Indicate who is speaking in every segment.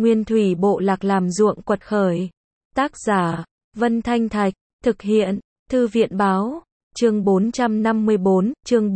Speaker 1: Nguyên thủy bộ lạc làm ruộng quật khởi. Tác giả, Vân Thanh Thạch, thực hiện, Thư viện Báo, chương 454, chương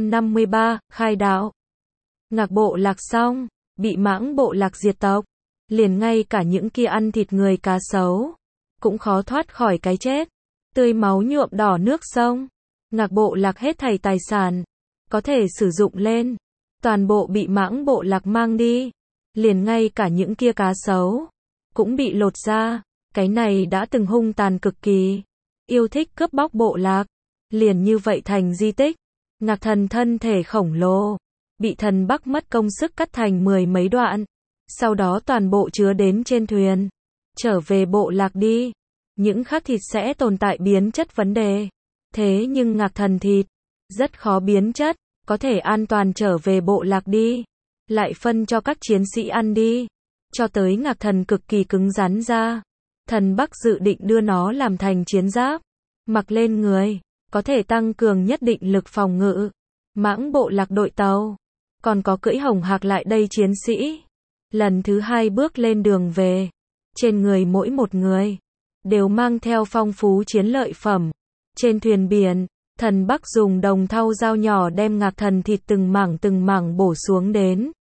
Speaker 1: 453, khai đạo. Ngạc bộ lạc xong, bị Mãng bộ lạc diệt tộc, liền ngay cả những kia ăn thịt người cá sấu, cũng khó thoát khỏi cái chết, tươi máu nhuộm đỏ nước sông. Ngạc bộ lạc hết thảy tài sản, có thể sử dụng lên, toàn bộ bị Mãng bộ lạc mang đi, liền ngay cả những kia cá sấu, cũng bị lột ra. Cái này đã từng hung tàn cực kỳ, yêu thích cướp bóc bộ lạc, liền như vậy thành di tích. Ngạc thần thân thể khổng lồ, bị thần Bắc mất công sức cắt thành 10 mấy đoạn, sau đó toàn bộ chứa đến trên thuyền, trở về bộ lạc đi. Những khác thịt sẽ tồn tại biến chất vấn đề, thế nhưng ngạc thần thịt, rất khó biến chất, có thể an toàn trở về bộ lạc đi, lại phân cho các chiến sĩ ăn đi, cho tới ngạc thần cực kỳ cứng rắn ra. Thần Bắc dự định đưa nó làm thành chiến giáp, mặc lên người, có thể tăng cường nhất định lực phòng ngự. Mãng bộ lạc đội tàu, còn có cưỡi hồng hạc lại đây chiến sĩ. Lần thứ hai bước lên đường về, trên người mỗi một người, đều mang theo phong phú chiến lợi phẩm. Trên thuyền biển, thần Bắc dùng đồng thau dao nhỏ đem ngạc thần thịt từng mảng bổ xuống đến.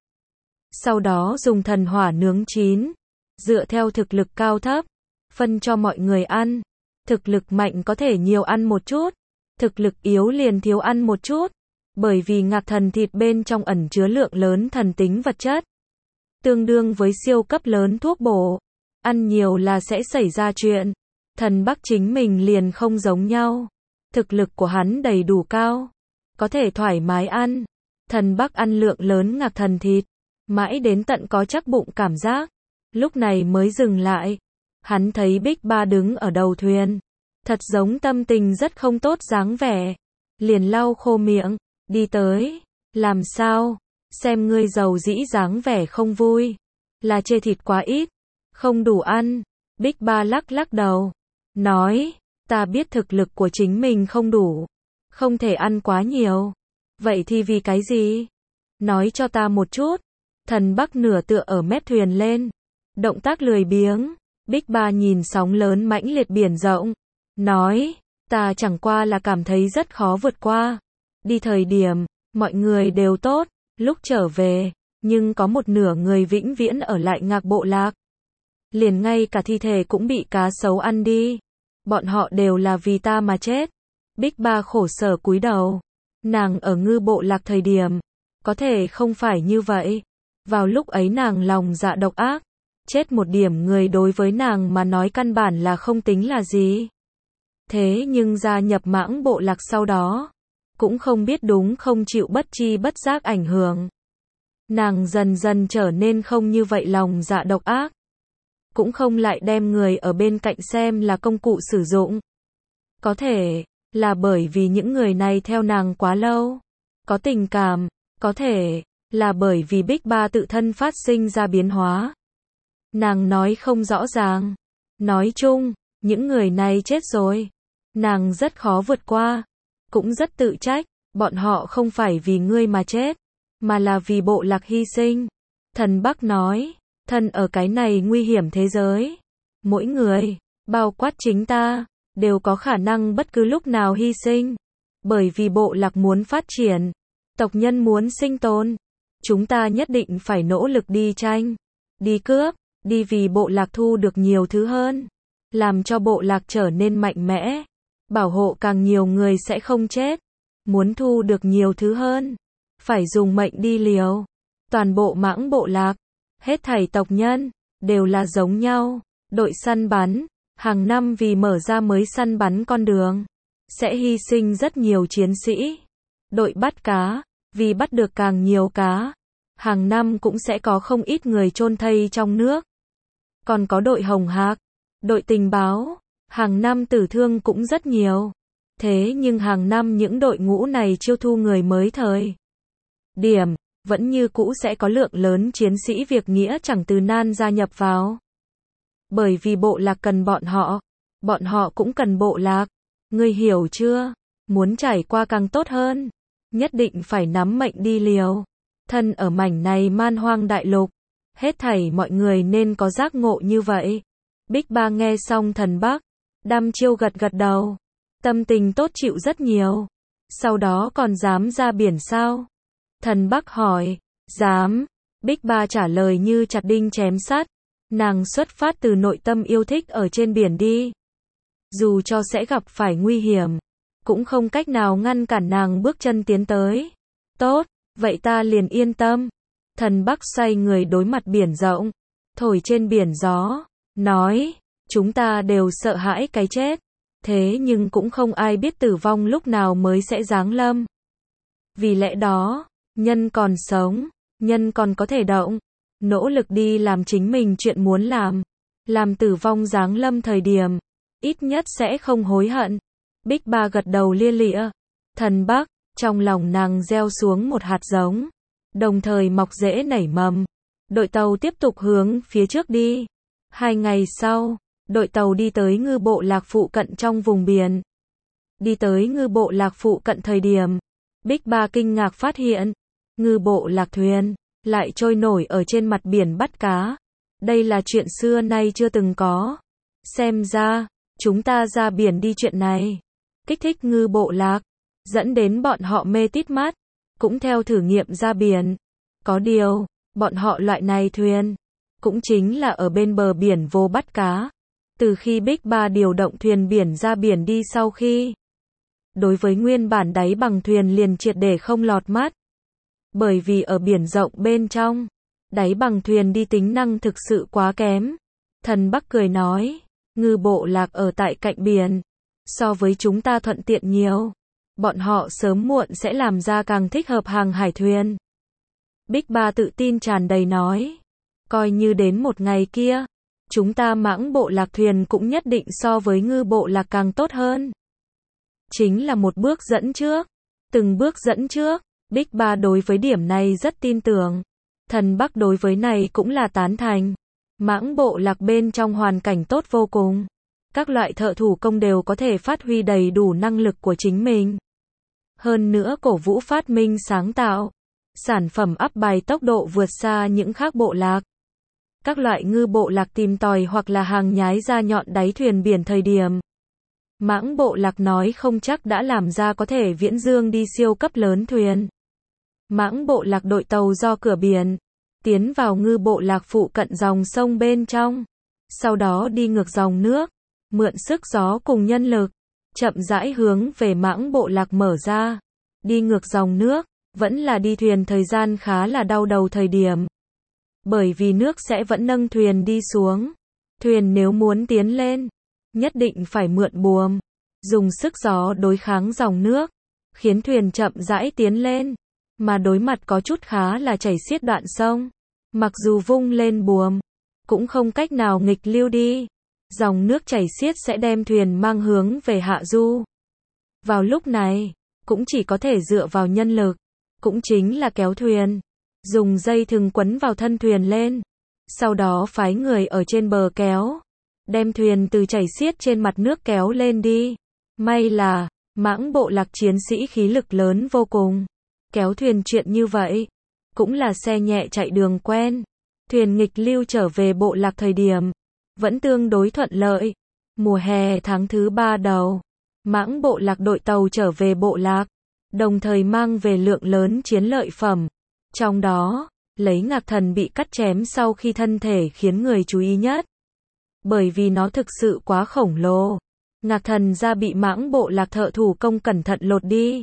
Speaker 1: Sau đó dùng thần hỏa nướng chín, dựa theo thực lực cao thấp, phân cho mọi người ăn. Thực lực mạnh có thể nhiều ăn một chút, thực lực yếu liền thiếu ăn một chút, bởi vì ngạc thần thịt bên trong ẩn chứa lượng lớn thần tính vật chất, tương đương với siêu cấp lớn thuốc bổ, ăn nhiều là sẽ xảy ra chuyện. Thần Bắc chính mình liền không giống nhau, thực lực của hắn đầy đủ cao, có thể thoải mái ăn. Thần Bắc ăn lượng lớn ngạc thần thịt, mãi đến tận có chắc bụng cảm giác, lúc này mới dừng lại. Hắn thấy Bích Ba đứng ở đầu thuyền, thật giống tâm tình rất không tốt dáng vẻ, liền lau khô miệng, đi tới, làm sao, xem ngươi giàu dĩ dáng vẻ không vui, là chê thịt quá ít, không đủ ăn. Bích Ba lắc lắc đầu, nói, ta biết thực lực của chính mình không đủ, không thể ăn quá nhiều, vậy thì vì cái gì? Nói cho ta một chút. Thần Bắc nửa tựa ở mép thuyền lên, động tác lười biếng. Bích Ba nhìn sóng lớn mãnh liệt biển rộng, nói, ta chẳng qua là cảm thấy rất khó vượt qua. Đi thời điểm, mọi người đều tốt, lúc trở về, nhưng có một nửa người vĩnh viễn ở lại ngạc bộ lạc. Liền ngay cả thi thể cũng bị cá sấu ăn đi. Bọn họ đều là vì ta mà chết. Bích Ba khổ sở cúi đầu. Nàng ở ngư bộ lạc thời điểm, có thể không phải như vậy. Vào lúc ấy nàng lòng dạ độc ác. Chết một điểm người đối với nàng mà nói căn bản là không tính là gì. Thế nhưng gia nhập Mãng bộ lạc sau đó, cũng không biết đúng không chịu bất chi bất giác ảnh hưởng. Nàng dần dần trở nên không như vậy lòng dạ độc ác. Cũng không lại đem người ở bên cạnh xem là công cụ sử dụng. Có thể là bởi vì những người này theo nàng quá lâu, có tình cảm, có thể là bởi vì Bích Ba tự thân phát sinh ra biến hóa. Nàng nói không rõ ràng. Nói chung, những người này chết rồi, nàng rất khó vượt qua, cũng rất tự trách, bọn họ không phải vì ngươi mà chết, mà là vì bộ lạc hy sinh. Thần Bắc nói, thân ở cái này nguy hiểm thế giới, mỗi người, bao quát chính ta, đều có khả năng bất cứ lúc nào hy sinh, bởi vì bộ lạc muốn phát triển, tộc nhân muốn sinh tồn, chúng ta nhất định phải nỗ lực đi tranh, đi cướp, đi vì bộ lạc thu được nhiều thứ hơn, làm cho bộ lạc trở nên mạnh mẽ, bảo hộ càng nhiều người sẽ không chết. Muốn thu được nhiều thứ hơn, phải dùng mệnh đi liều. Toàn bộ Mãng bộ lạc, hết thảy tộc nhân, đều là giống nhau. Đội săn bắn, hàng năm vì mở ra mới săn bắn con đường, sẽ hy sinh rất nhiều chiến sĩ. Đội bắt cá, vì bắt được càng nhiều cá, hàng năm cũng sẽ có không ít người chôn thây trong nước. Còn có đội hồng hạc, đội tình báo, hàng năm tử thương cũng rất nhiều. Thế nhưng hàng năm những đội ngũ này chiêu thu người mới thời điểm, vẫn như cũ sẽ có lượng lớn chiến sĩ việc nghĩa chẳng từ nan gia nhập vào. Bởi vì bộ lạc cần bọn họ cũng cần bộ lạc. Ngươi hiểu chưa? Muốn trải qua càng tốt hơn, nhất định phải nắm mệnh đi liều. Thân ở mảnh này man hoang đại lục, Hết thảy mọi người nên có giác ngộ như vậy. Bích Ba nghe xong Thần Bắc đăm chiêu gật gật đầu. Tâm tình tốt chịu rất nhiều. Sau đó còn dám ra biển sao? Thần Bắc hỏi. Dám. Bích Ba trả lời như chặt đinh chém sắt. Nàng xuất phát từ nội tâm yêu thích ở trên biển đi. Dù cho sẽ gặp phải nguy hiểm, cũng không cách nào ngăn cản nàng bước chân tiến tới. Tốt, vậy ta liền yên tâm. Thần Bắc xoay người đối mặt biển rộng, thổi trên biển gió, nói, chúng ta đều sợ hãi cái chết. Thế nhưng cũng không ai biết tử vong lúc nào mới sẽ giáng lâm. Vì lẽ đó, nhân còn sống, nhân còn có thể động, nỗ lực đi làm chính mình chuyện muốn làm tử vong giáng lâm thời điểm, ít nhất sẽ không hối hận. Bích Ba gật đầu lia lịa. Thần Bắc, trong lòng nàng gieo xuống một hạt giống, đồng thời mọc rễ nảy mầm. Đội tàu tiếp tục hướng phía trước đi. 2 ngày sau, đội tàu đi tới ngư bộ lạc phụ cận trong vùng biển. Đi tới ngư bộ lạc phụ cận thời điểm, Bích Ba kinh ngạc phát hiện, ngư bộ lạc thuyền lại trôi nổi ở trên mặt biển bắt cá. Đây là chuyện xưa nay chưa từng có. Xem ra, chúng ta ra biển đi chuyện này kích thích ngư bộ lạc, dẫn đến bọn họ mê tít mắt, cũng theo thử nghiệm ra biển. Có điều, bọn họ loại này thuyền, cũng chính là ở bên bờ biển vô bắt cá. Từ khi Bích Ba điều động thuyền biển ra biển đi sau khi, đối với nguyên bản đáy bằng thuyền liền triệt để không lọt mắt. Bởi vì ở biển rộng bên trong, đáy bằng thuyền đi tính năng thực sự quá kém. Thần Bắc cười nói, ngư bộ lạc ở tại cạnh biển, so với chúng ta thuận tiện nhiều. Bọn họ sớm muộn sẽ làm ra càng thích hợp hàng hải thuyền. Bích Ba tự tin tràn đầy nói, coi như đến một ngày kia, chúng ta Mãng bộ lạc thuyền cũng nhất định so với ngư bộ lạc càng tốt hơn. Chính là một bước dẫn trước, từng bước dẫn trước. Bích Ba đối với điểm này rất tin tưởng. Thần Bắc đối với này cũng là tán thành. Mãng bộ lạc bên trong hoàn cảnh tốt vô cùng. Các loại thợ thủ công đều có thể phát huy đầy đủ năng lực của chính mình. Hơn nữa cổ vũ phát minh sáng tạo. Sản phẩm ắp bài tốc độ vượt xa những khác bộ lạc. Các loại ngư bộ lạc tìm tòi hoặc là hàng nhái ra nhọn đáy thuyền biển thời điểm. Mãng bộ lạc nói không chắc đã làm ra có thể viễn dương đi siêu cấp lớn thuyền. Mãng bộ lạc đội tàu do cửa biển, tiến vào ngư bộ lạc phụ cận dòng sông bên trong. Sau đó đi ngược dòng nước, mượn sức gió cùng nhân lực, chậm rãi hướng về Mãng bộ lạc mở ra. Đi ngược dòng nước, vẫn là đi thuyền thời gian khá là đau đầu thời điểm. Bởi vì nước sẽ vẫn nâng thuyền đi xuống. Thuyền nếu muốn tiến lên, nhất định phải mượn buồm, dùng sức gió đối kháng dòng nước, khiến thuyền chậm rãi tiến lên. Mà đối mặt có chút khá là chảy xiết đoạn sông, mặc dù vung lên buồm, cũng không cách nào nghịch lưu đi. Dòng nước chảy xiết sẽ đem thuyền mang hướng về hạ du. Vào lúc này, cũng chỉ có thể dựa vào nhân lực, cũng chính là kéo thuyền, dùng dây thừng quấn vào thân thuyền lên, sau đó phái người ở trên bờ kéo, đem thuyền từ chảy xiết trên mặt nước kéo lên đi. May là, Mãng bộ lạc chiến sĩ khí lực lớn vô cùng. Kéo thuyền chuyện như vậy, cũng là xe nhẹ chạy đường quen. Thuyền nghịch lưu trở về bộ lạc thời điểm, vẫn tương đối thuận lợi. Mùa hè tháng thứ 3 đầu, Mãng bộ lạc đội tàu trở về bộ lạc, đồng thời mang về lượng lớn chiến lợi phẩm. Trong đó, lấy ngạc thần bị cắt chém sau khi thân thể khiến người chú ý nhất. Bởi vì nó thực sự quá khổng lồ. Ngạc thần da bị Mãng bộ lạc thợ thủ công cẩn thận lột đi.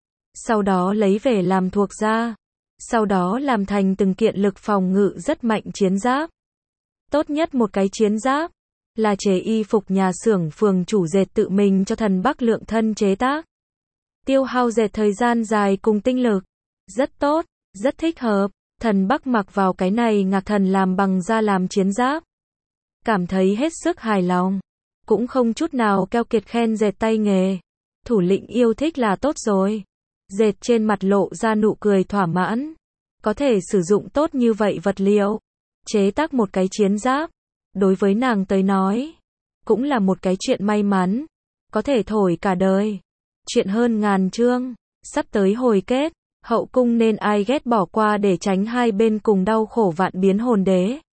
Speaker 1: Sau đó lấy về làm thuộc da. Sau đó làm thành từng kiện lực phòng ngự rất mạnh chiến giáp. Tốt nhất một cái chiến giáp là chế y phục nhà xưởng phường chủ dệt tự mình cho Thần Bắc lượng thân chế tác. Tiêu hao dệt thời gian dài cùng tinh lực. Rất tốt, rất thích hợp. Thần Bắc mặc vào cái này ngạc thần làm bằng da làm chiến giáp. Cảm thấy hết sức hài lòng. Cũng không chút nào keo kiệt khen dệt tay nghề. Thủ lĩnh yêu thích là tốt rồi. Dệt trên mặt lộ ra nụ cười thỏa mãn. Có thể sử dụng tốt như vậy vật liệu. Chế tác một cái chiến giáp. Đối với nàng tới nói. Cũng là một cái chuyện may mắn. Có thể thổi cả đời. Chuyện hơn ngàn chương. Sắp tới hồi kết. Hậu cung nên ai ghét bỏ qua để tránh hai bên cùng đau khổ vạn biến hồn đế.